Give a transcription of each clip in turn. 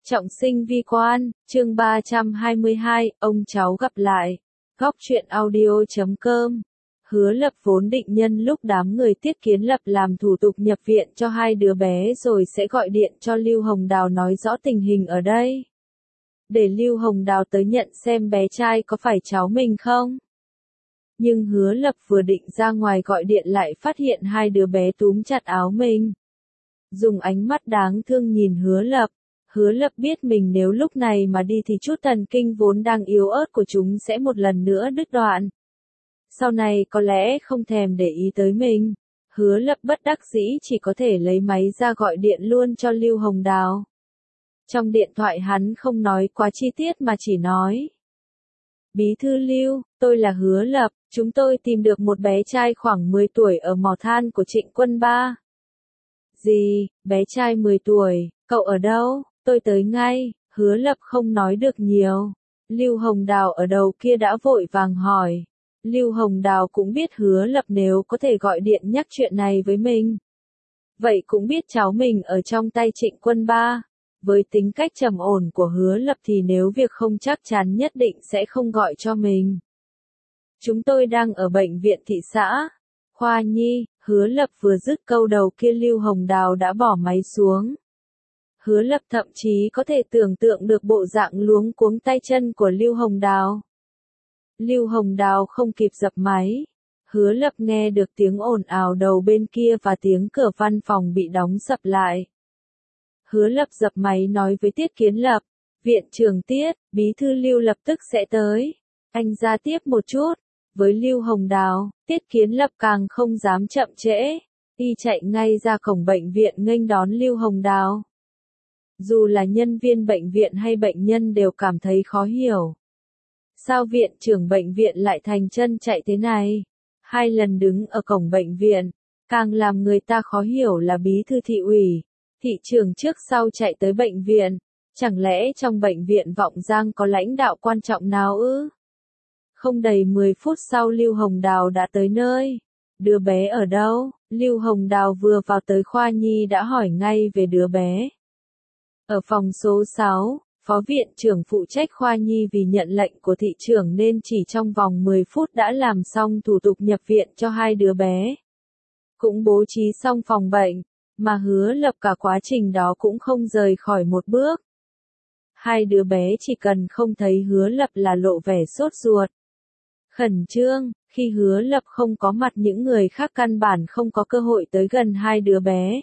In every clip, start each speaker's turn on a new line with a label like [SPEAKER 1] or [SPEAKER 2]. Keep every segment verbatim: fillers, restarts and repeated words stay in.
[SPEAKER 1] Trọng sinh vi quan, chương ba trăm hai mươi hai, ông cháu gặp lại. Góc truyện audio chấm com. Hứa Lập vốn định nhân lúc đám người Tiết Kiến Lập làm thủ tục nhập viện cho hai đứa bé rồi sẽ gọi điện cho Lưu Hồng Đào nói rõ tình hình ở đây. Để Lưu Hồng Đào tới nhận xem bé trai có phải cháu mình không. Nhưng Hứa Lập vừa định ra ngoài gọi điện lại phát hiện hai đứa bé túm chặt áo mình. Dùng ánh mắt đáng thương nhìn Hứa Lập. Hứa Lập biết mình nếu lúc này mà đi thì chút thần kinh vốn đang yếu ớt của chúng sẽ một lần nữa đứt đoạn. Sau này có lẽ không thèm để ý tới mình. Hứa Lập bất đắc dĩ chỉ có thể lấy máy ra gọi điện luôn cho Lưu Hồng Đào. Trong điện thoại hắn không nói quá chi tiết mà chỉ nói. Bí thư Lưu, tôi là Hứa Lập, chúng tôi tìm được một bé trai khoảng mười tuổi ở mỏ than của Trịnh Quân Ba. Gì, bé trai mười tuổi, cậu ở đâu? Tôi tới ngay. Hứa Lập không nói được nhiều. Lưu Hồng Đào ở đầu kia đã vội vàng hỏi. Lưu Hồng Đào cũng biết Hứa Lập nếu có thể gọi điện nhắc chuyện này với mình. Vậy cũng biết cháu mình ở trong tay Trịnh Quân Ba. Với tính cách trầm ổn của Hứa Lập thì nếu việc không chắc chắn nhất định sẽ không gọi cho mình. Chúng tôi đang ở bệnh viện thị xã. Khoa Nhi, Hứa Lập vừa dứt câu đầu kia Lưu Hồng Đào đã bỏ máy xuống. Hứa Lập thậm chí có thể tưởng tượng được bộ dạng luống cuống tay chân của Lưu Hồng Đào. Lưu Hồng Đào không kịp dập máy. Hứa Lập nghe được tiếng ồn ào đầu bên kia và tiếng cửa văn phòng bị đóng sập lại. Hứa Lập dập máy nói với Tiết Kiến Lập, viện trưởng Tiết, bí thư Lưu lập tức sẽ tới. Anh ra tiếp một chút. Với Lưu Hồng Đào, Tiết Kiến Lập càng không dám chậm trễ. Y chạy ngay ra cổng bệnh viện nghênh đón Lưu Hồng Đào. Dù là nhân viên bệnh viện hay bệnh nhân đều cảm thấy khó hiểu. Sao viện trưởng bệnh viện lại thành chân chạy thế này? Hai lần đứng ở cổng bệnh viện, càng làm người ta khó hiểu là bí thư thị ủy, thị trưởng trước sau chạy tới bệnh viện. Chẳng lẽ trong bệnh viện Vọng Giang có lãnh đạo quan trọng nào ư? Không đầy mười phút sau Lưu Hồng Đào đã tới nơi. Đứa bé ở đâu? Lưu Hồng Đào vừa vào tới khoa nhi đã hỏi ngay về đứa bé. Ở phòng số sáu, phó viện trưởng phụ trách khoa nhi vì nhận lệnh của thị trưởng nên chỉ trong vòng mười phút đã làm xong thủ tục nhập viện cho hai đứa bé. Cũng bố trí xong phòng bệnh, mà Hứa Lập cả quá trình đó cũng không rời khỏi một bước. Hai đứa bé chỉ cần không thấy Hứa Lập là lộ vẻ sốt ruột. Khẩn trương, khi Hứa Lập không có mặt những người khác căn bản không có cơ hội tới gần hai đứa bé.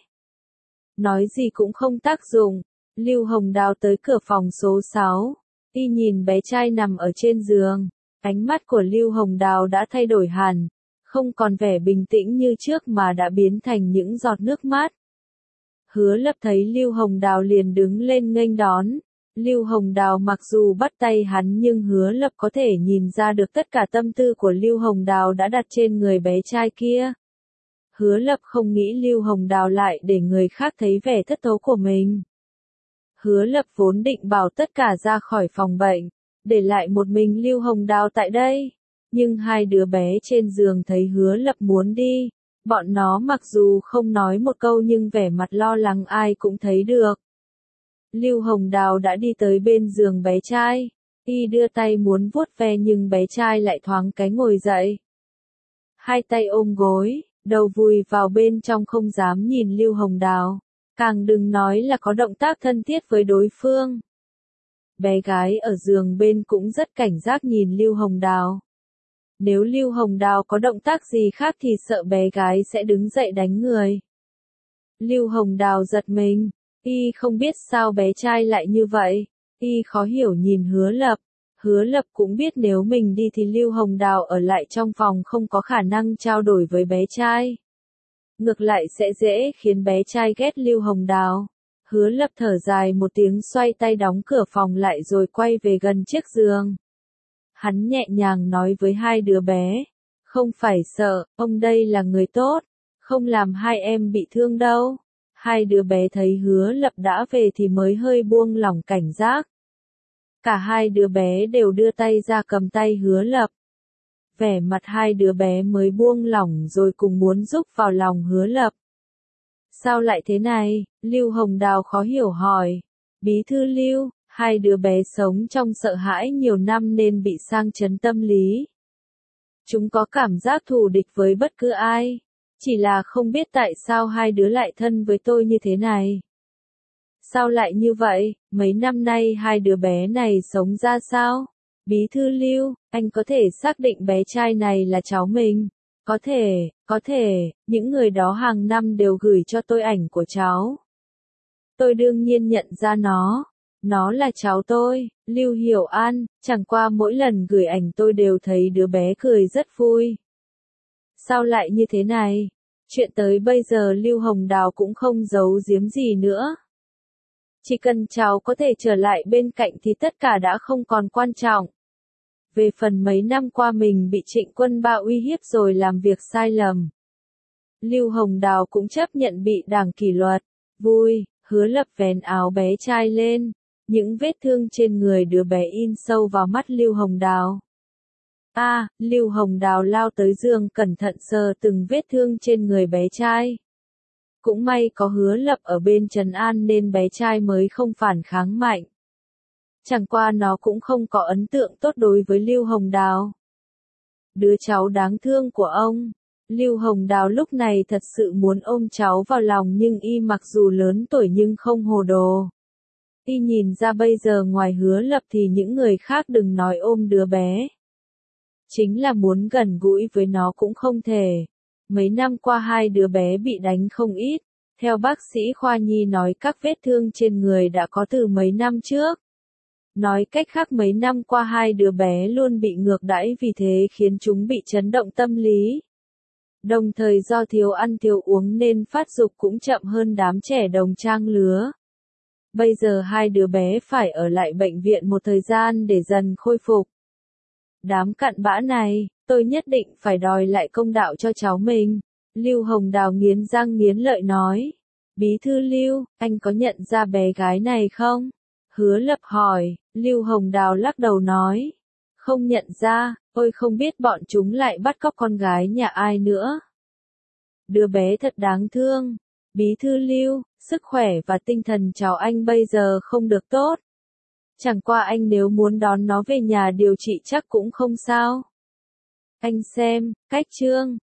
[SPEAKER 1] Nói gì cũng không tác dụng. Lưu Hồng Đào tới cửa phòng số sáu, y nhìn bé trai nằm ở trên giường, ánh mắt của Lưu Hồng Đào đã thay đổi hẳn, không còn vẻ bình tĩnh như trước mà đã biến thành những giọt nước mắt. Hứa Lập thấy Lưu Hồng Đào liền đứng lên nghênh đón. Lưu Hồng Đào mặc dù bắt tay hắn nhưng Hứa Lập có thể nhìn ra được tất cả tâm tư của Lưu Hồng Đào đã đặt trên người bé trai kia. Hứa Lập không nghĩ Lưu Hồng Đào lại để người khác thấy vẻ thất thố của mình. Hứa Lập vốn định bảo tất cả ra khỏi phòng bệnh, để lại một mình Lưu Hồng Đào tại đây. Nhưng hai đứa bé trên giường thấy Hứa Lập muốn đi. Bọn nó mặc dù không nói một câu nhưng vẻ mặt lo lắng ai cũng thấy được. Lưu Hồng Đào đã đi tới bên giường bé trai. Y đưa tay muốn vuốt ve nhưng bé trai lại thoáng cái ngồi dậy. Hai tay ôm gối, đầu vùi vào bên trong không dám nhìn Lưu Hồng Đào. Càng đừng nói là có động tác thân thiết với đối phương. Bé gái ở giường bên cũng rất cảnh giác nhìn Lưu Hồng Đào. Nếu Lưu Hồng Đào có động tác gì khác thì sợ bé gái sẽ đứng dậy đánh người. Lưu Hồng Đào giật mình. Y không biết sao bé trai lại như vậy. Y khó hiểu nhìn Hứa Lập. Hứa Lập cũng biết nếu mình đi thì Lưu Hồng Đào ở lại trong phòng không có khả năng trao đổi với bé trai. Ngược lại sẽ dễ khiến bé trai ghét Lưu Hồng Đào. Hứa Lập thở dài một tiếng xoay tay đóng cửa phòng lại rồi quay về gần chiếc giường. Hắn nhẹ nhàng nói với hai đứa bé. Không phải sợ, ông đây là người tốt. Không làm hai em bị thương đâu. Hai đứa bé thấy Hứa Lập đã về thì mới hơi buông lỏng cảnh giác. Cả hai đứa bé đều đưa tay ra cầm tay Hứa Lập. Vẻ mặt hai đứa bé mới buông lỏng rồi cùng muốn giúp vào lòng Hứa Lập. Sao lại thế này? Lưu Hồng Đào khó hiểu hỏi. Bí thư Lưu, hai đứa bé sống trong sợ hãi nhiều năm nên bị sang chấn tâm lý. Chúng có cảm giác thù địch với bất cứ ai. Chỉ là không biết tại sao hai đứa lại thân với tôi như thế này. Sao lại như vậy, mấy năm nay hai đứa bé này sống ra sao? Bí thư Lưu, anh có thể xác định bé trai này là cháu mình. Có thể, có thể, những người đó hàng năm đều gửi cho tôi ảnh của cháu. Tôi đương nhiên nhận ra nó. Nó là cháu tôi, Lưu Hiểu An, chẳng qua mỗi lần gửi ảnh tôi đều thấy đứa bé cười rất vui. Sao lại như thế này? Chuyện tới bây giờ Lưu Hồng Đào cũng không giấu giếm gì nữa. Chỉ cần cháu có thể trở lại bên cạnh thì tất cả đã không còn quan trọng. Về phần mấy năm qua mình bị Trịnh Quân Ba uy hiếp rồi làm việc sai lầm. Lưu Hồng Đào cũng chấp nhận bị đảng kỷ luật. Vui, Hứa Lập vén áo bé trai lên. Những vết thương trên người đứa bé in sâu vào mắt Lưu Hồng Đào. A, à, Lưu Hồng Đào lao tới giường cẩn thận sờ từng vết thương trên người bé trai. Cũng may có Hứa Lập ở bên trấn an nên bé trai mới không phản kháng mạnh. Chẳng qua nó cũng không có ấn tượng tốt đối với Lưu Hồng Đào. Đứa cháu đáng thương của ông. Lưu Hồng Đào lúc này thật sự muốn ôm cháu vào lòng nhưng y mặc dù lớn tuổi nhưng không hồ đồ. Y nhìn ra bây giờ ngoài Hứa Lập thì những người khác đừng nói ôm đứa bé. Chính là muốn gần gũi với nó cũng không thể. Mấy năm qua hai đứa bé bị đánh không ít. Theo bác sĩ khoa nhi nói các vết thương trên người đã có từ mấy năm trước. Nói cách khác mấy năm qua hai đứa bé luôn bị ngược đãi vì thế khiến chúng bị chấn động tâm lý. Đồng thời do thiếu ăn thiếu uống nên phát dục cũng chậm hơn đám trẻ đồng trang lứa. Bây giờ hai đứa bé phải ở lại bệnh viện một thời gian để dần khôi phục. Đám cặn bã này, tôi nhất định phải đòi lại công đạo cho cháu mình. Lưu Hồng Đào nghiến răng nghiến lợi nói. Bí thư Lưu, anh có nhận ra bé gái này không? Hứa Lập hỏi, Lưu Hồng Đào lắc đầu nói. Không nhận ra, tôi không biết bọn chúng lại bắt cóc con gái nhà ai nữa. Đứa bé thật đáng thương. Bí thư Lưu, sức khỏe và tinh thần cháu anh bây giờ không được tốt. Chẳng qua anh nếu muốn đón nó về nhà điều trị chắc cũng không sao. Anh xem, cách chương.